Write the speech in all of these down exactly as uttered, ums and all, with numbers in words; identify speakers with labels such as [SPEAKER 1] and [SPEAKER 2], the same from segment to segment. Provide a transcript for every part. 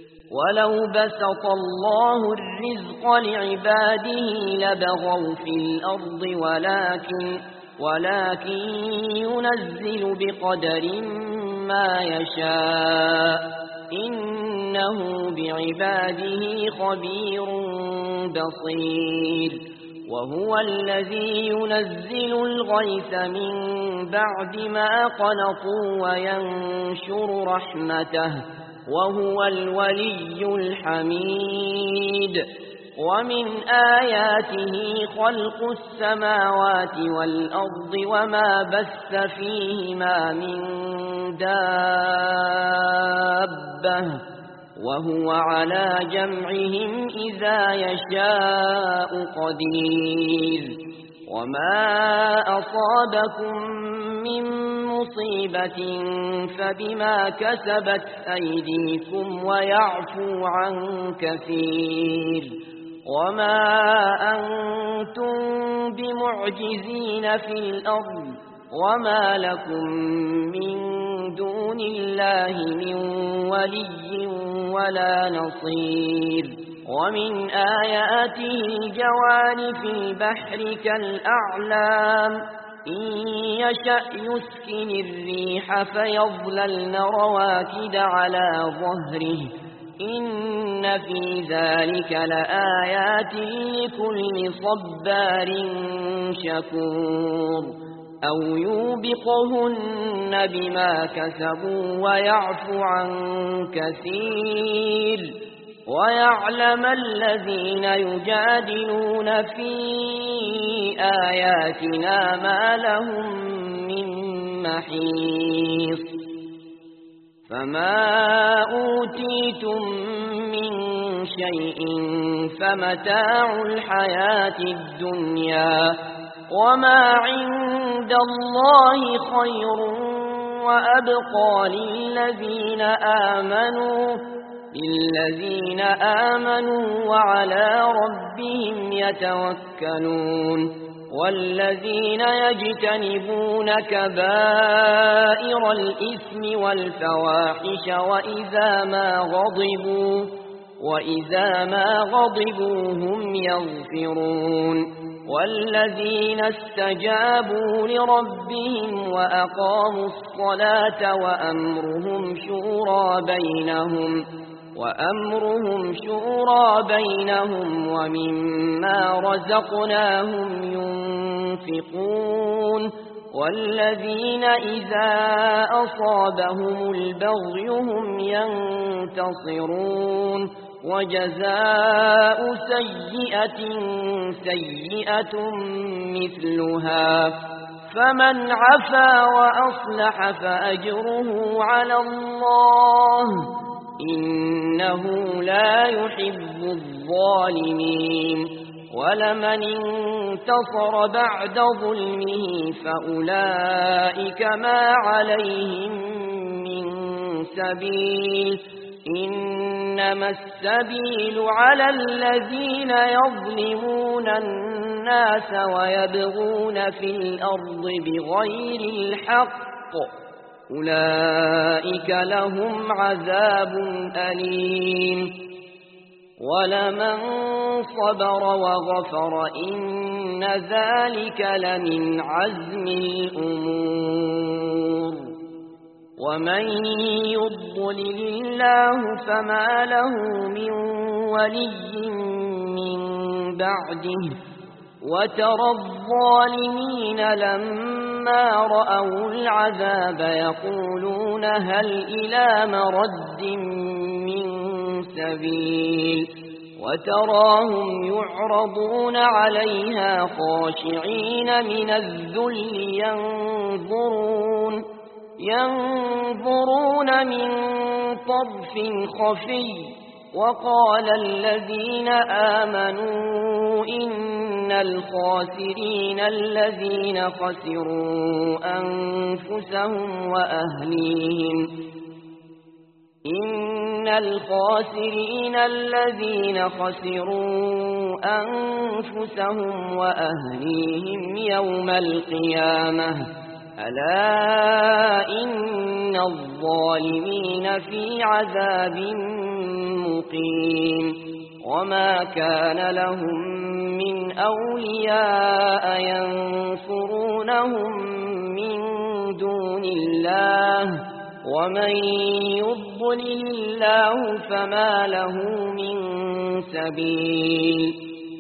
[SPEAKER 1] ولو بسط الله الرزق لعباده لبغوا في الأرض ولكن, ولكن ينزل بقدر ما يشاء إنه بعباده خبير بصير. وهو الذي ينزل الغيث من بعد ما قنطوا وينشر رحمته وهو الولي الحميد. ومن آياته خلق السماوات والأرض وما بث فيهما من دابة وهو على جمعهم إذا يشاء قدير. وما أصابكم من مصيبة فبما كسبت أيديكم ويعفو عن كثير. وما أنتم بمعجزين في الأرض وما لكم من دون الله من ولي ولا نصير. ومن آياته الجوار في البحر كالأعلام إن يشأ يسكن الريح فيظللن رواكد على ظهره إن في ذلك لآيات لكل صبار شكور. أو يوبقهن بما كسبوا ويعفو عن كثير. ويعلم الذين يجادلون في آياتنا ما لهم من محيص. فما أوتيتم من شيء فمتاع الحياة الدنيا وما عند الله خير وأبقى للذين آمنوا للذين آمنوا وعلى ربهم يتوكلون. والذين يجتنبون كبائر الإثم والفواحش وإذا ما غضبوا وإذا ما غضبوا هم يغفرون. والذين استجابوا لربهم وأقاموا الصلاة وأمرهم شورى بينهم وأمرهم شورى بينهم ومما رزقناهم ينفقون. والذين إذا أصابهم البغي هم ينتصرون. وجزاء سيئة سيئة مثلها فمن عفا وأصلح فأجره على الله إنه لا يحب الظالمين. ولمن انتصر بعد ظلمه فأولئك ما عليهم من سبيل إنما السبيل على الذين يظلمون الناس ويبغون في الأرض بغير الحق أولئك لهم عذاب أليم. ولمن صبر وغفر إن ذلك لمن عزم الأمور. ومن يضلل الله فما له من ولي من بعده. وترى الظالمين لما رأوا العذاب يقولون هل إلى مرد من سبيل. وتراهم يعرضون عليها خاشعين من الذل ينظرون ينظرون من طرف خفي. وقال الذين آمنوا إن الخاسرين الذين خسروا أنفسهم وأهليهم إن الخاسرين الذين خسروا أنفسهم وأهليهم يوم القيامة ألا إن الظالمين في عذاب مقيم وما كان لهم من أولياء ينصرونهم من دون الله ومن يضلل الله فما له من سبيل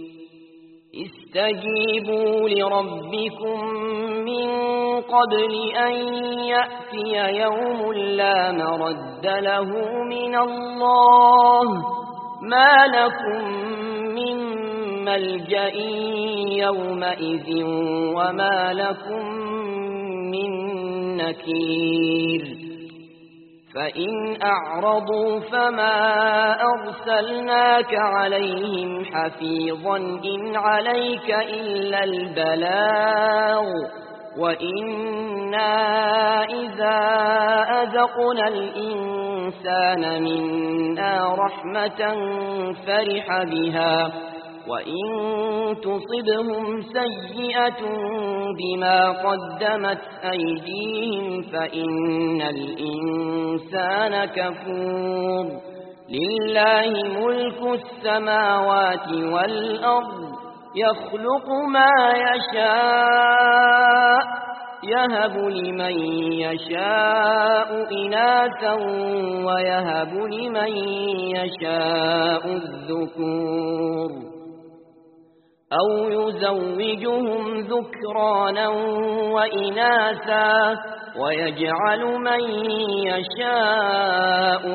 [SPEAKER 1] استجيبوا لربكم من قبل أن يأتي يوم لا مرد له من الله ما لكم من ملجأ يومئذ وما لكم من نكير فإن أعرضوا فما أرسلناك عليهم حفيظا إن عليك إلا البلاغ وإنا إذا أذقنا الإنسان منا رحمة فرح بها وإن تصبهم سيئة بما قدمت أيديهم فإن الإنسان كفور لله ملك السماوات والأرض يخلق ما يشاء يهب لمن يشاء إناثا ويهب لمن يشاء الذكور أو يزوجهم ذكرانا وإناثا ويجعل من يشاء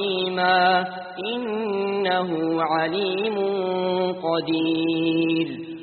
[SPEAKER 1] عقيما إنه عليم قدير